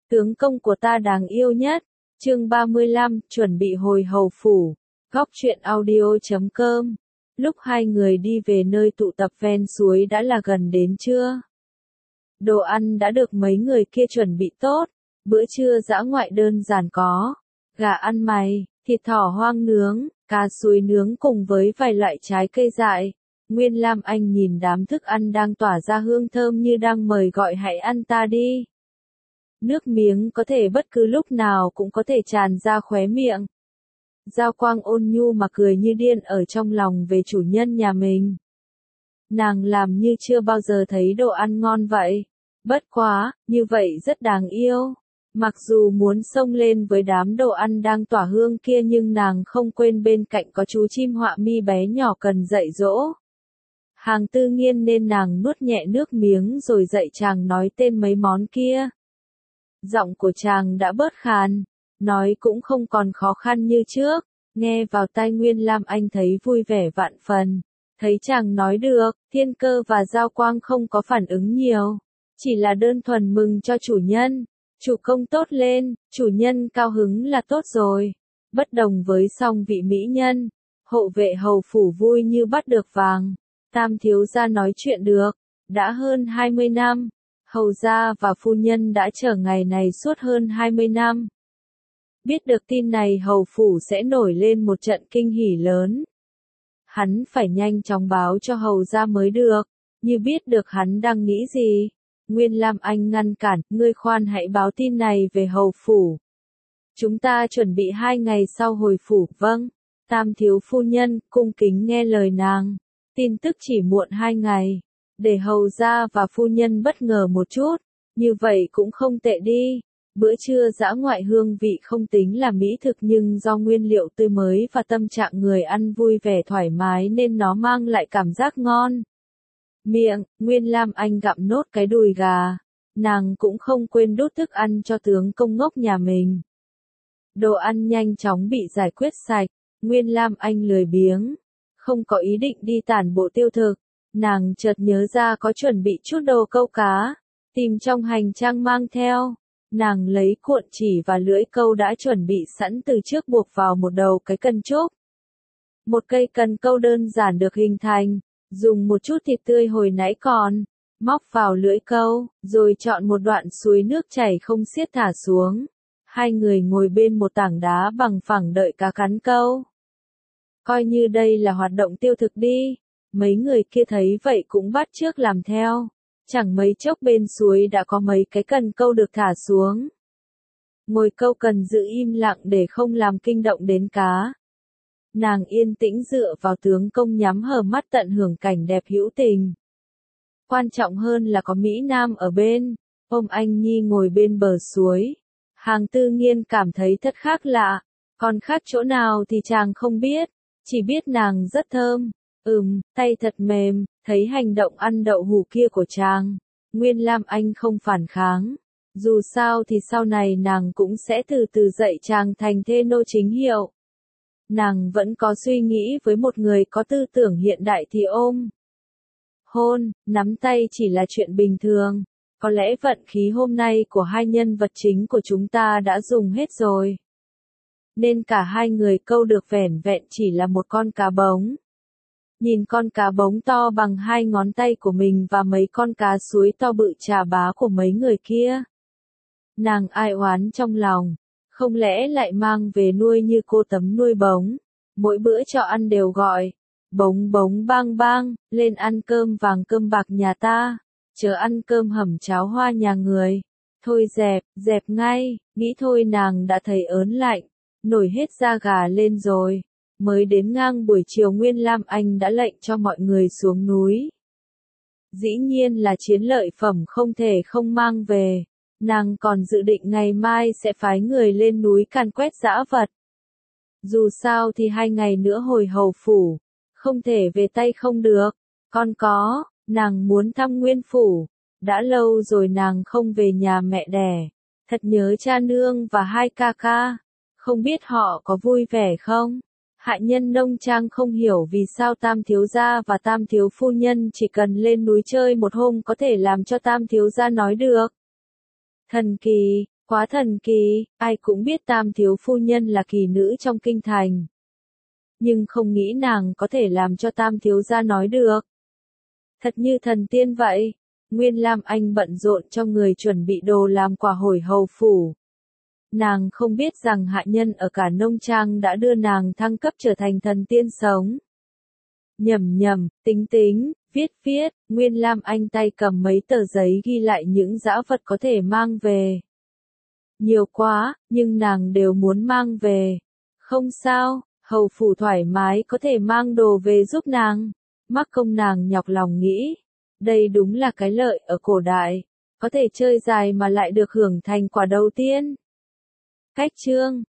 Tướng công của ta đáng yêu nhất. Chương 35, chuẩn bị hồi hầu phủ. Góc truyện audio.com. Lúc hai người đi về nơi tụ tập ven suối đã là gần đến trưa. Đồ ăn đã được mấy người kia chuẩn bị tốt. Bữa trưa dã ngoại đơn giản có gà ăn mày, thịt thỏ hoang nướng, cá suối nướng cùng với vài loại trái cây dại. Nguyên Lam Anh nhìn đám thức ăn đang tỏa ra hương thơm như đang mời gọi hãy ăn ta đi. Nước miếng có thể bất cứ lúc nào cũng có thể tràn ra khóe miệng. Giao Quang ôn nhu mà cười như điên ở trong lòng về chủ nhân nhà mình. Nàng làm như chưa bao giờ thấy đồ ăn ngon vậy. Bất quá, như vậy rất đáng yêu. Mặc dù muốn xông lên với đám đồ ăn đang tỏa hương kia nhưng nàng không quên bên cạnh có chú chim họa mi bé nhỏ cần dạy dỗ. Hàng Tư Nghiên nên nàng nuốt nhẹ nước miếng rồi dạy chàng nói tên mấy món kia. Giọng của chàng đã bớt khàn, nói cũng không còn khó khăn như trước, nghe vào tai Nguyên Lam Anh thấy vui vẻ vạn phần. Thấy chàng nói được, Thiên Cơ và Giao Quang không có phản ứng nhiều, chỉ là đơn thuần mừng cho chủ nhân. Chủ công tốt lên, chủ nhân cao hứng là tốt rồi. Bất đồng với song vị mỹ nhân, hộ vệ hầu phủ vui như bắt được vàng. Tam thiếu gia nói chuyện được, đã hơn 20 năm. Hầu gia và phu nhân đã chờ ngày này suốt hơn 20 năm. Biết được tin này hầu phủ sẽ nổi lên một trận kinh hỉ lớn. Hắn phải nhanh chóng báo cho hầu gia mới được, như biết được hắn đang nghĩ gì. Nguyên Lam Anh ngăn cản, ngươi khoan hãy báo tin này về hầu phủ. Chúng ta chuẩn bị 2 ngày sau hồi phủ, vâng. Tam thiếu phu nhân, cung kính nghe lời nàng. Tin tức chỉ muộn 2 ngày. Để hầu gia và phu nhân bất ngờ một chút, như vậy cũng không tệ đi. Bữa trưa dã ngoại hương vị không tính là mỹ thực nhưng do nguyên liệu tươi mới và tâm trạng người ăn vui vẻ thoải mái nên nó mang lại cảm giác ngon. Miệng, Nguyên Lam Anh gặm nốt cái đùi gà. Nàng cũng không quên đút thức ăn cho tướng công ngốc nhà mình. Đồ ăn nhanh chóng bị giải quyết sạch, Nguyên Lam Anh lười biếng, không có ý định đi tản bộ tiêu thực. Nàng chợt nhớ ra có chuẩn bị chút đồ câu cá, tìm trong hành trang mang theo. Nàng lấy cuộn chỉ và lưỡi câu đã chuẩn bị sẵn từ trước buộc vào một đầu cái cần trúc. Một cây cần câu đơn giản được hình thành, dùng một chút thịt tươi hồi nãy còn, móc vào lưỡi câu, rồi chọn một đoạn suối nước chảy không xiết thả xuống. Hai người ngồi bên một tảng đá bằng phẳng đợi cá cắn câu. Coi như đây là hoạt động tiêu thực đi. Mấy người kia thấy vậy cũng bắt chước làm theo. Chẳng mấy chốc bên suối đã có mấy cái cần câu được thả xuống. Ngồi câu cần giữ im lặng để không làm kinh động đến cá. Nàng yên tĩnh dựa vào tướng công nhắm hờ mắt tận hưởng cảnh đẹp hữu tình. Quan trọng hơn là có Mỹ Nam ở bên, ôm anh Nhi ngồi bên bờ suối. Hàng Tư Nghiên cảm thấy thật khác lạ, còn khác chỗ nào thì chàng không biết, chỉ biết nàng rất thơm. Tay thật mềm, thấy hành động ăn đậu hũ kia của chàng. Nguyên Lam Anh không phản kháng. Dù sao thì sau này nàng cũng sẽ từ từ dạy chàng thành thê nô chính hiệu. Nàng vẫn có suy nghĩ với một người có tư tưởng hiện đại thì ôm. Hôn, nắm tay chỉ là chuyện bình thường. Có lẽ vận khí hôm nay của hai nhân vật chính của chúng ta đã dùng hết rồi. Nên cả hai người câu được vẻn vẹn chỉ là một con cá bống. Nhìn con cá bống to bằng 2 ngón tay của mình và mấy con cá suối to bự chà bá của mấy người kia. Nàng ai oán trong lòng, không lẽ lại mang về nuôi như cô Tấm nuôi bống. Mỗi bữa cho ăn đều gọi, bống bống bang bang, lên ăn cơm vàng cơm bạc nhà ta, chớ ăn cơm hầm cháo hoa nhà người. Thôi dẹp ngay, nghĩ thôi nàng đã thấy ớn lạnh, nổi hết da gà lên rồi. Mới đến ngang buổi chiều Nguyên Lam Anh đã lệnh cho mọi người xuống núi. Dĩ nhiên là chiến lợi phẩm không thể không mang về. Nàng còn dự định ngày mai sẽ phái người lên núi càn quét dã vật. Dù sao thì 2 ngày nữa hồi hầu phủ, không thể về tay không được. Còn có, nàng muốn thăm Nguyên phủ. Đã lâu rồi nàng không về nhà mẹ đẻ. Thật nhớ cha nương và 2 ca ca. Không biết họ có vui vẻ không? Hạ nhân nông trang không hiểu vì sao Tam thiếu gia và Tam thiếu phu nhân chỉ cần lên núi chơi một hôm có thể làm cho Tam thiếu gia nói được. Thần kỳ, Quá thần kỳ, ai cũng biết Tam thiếu phu nhân là kỳ nữ trong kinh thành. Nhưng không nghĩ nàng có thể làm cho Tam thiếu gia nói được. Thật như thần tiên vậy. Nguyên Lam Anh bận rộn cho người chuẩn bị đồ làm quà hồi hầu phủ. Nàng không biết rằng hạ nhân ở cả nông trang đã đưa nàng thăng cấp trở thành thần tiên sống. Nhầm, tính, viết, Nguyên Lam Anh tay cầm mấy tờ giấy ghi lại những dã vật có thể mang về. Nhiều quá, nhưng nàng đều muốn mang về. Không sao, hầu phủ thoải mái có thể mang đồ về giúp nàng. Mắc công nàng nhọc lòng nghĩ. Đây đúng là cái lợi ở cổ đại. Có thể chơi dài mà lại được hưởng thành quả đầu tiên. Cách chương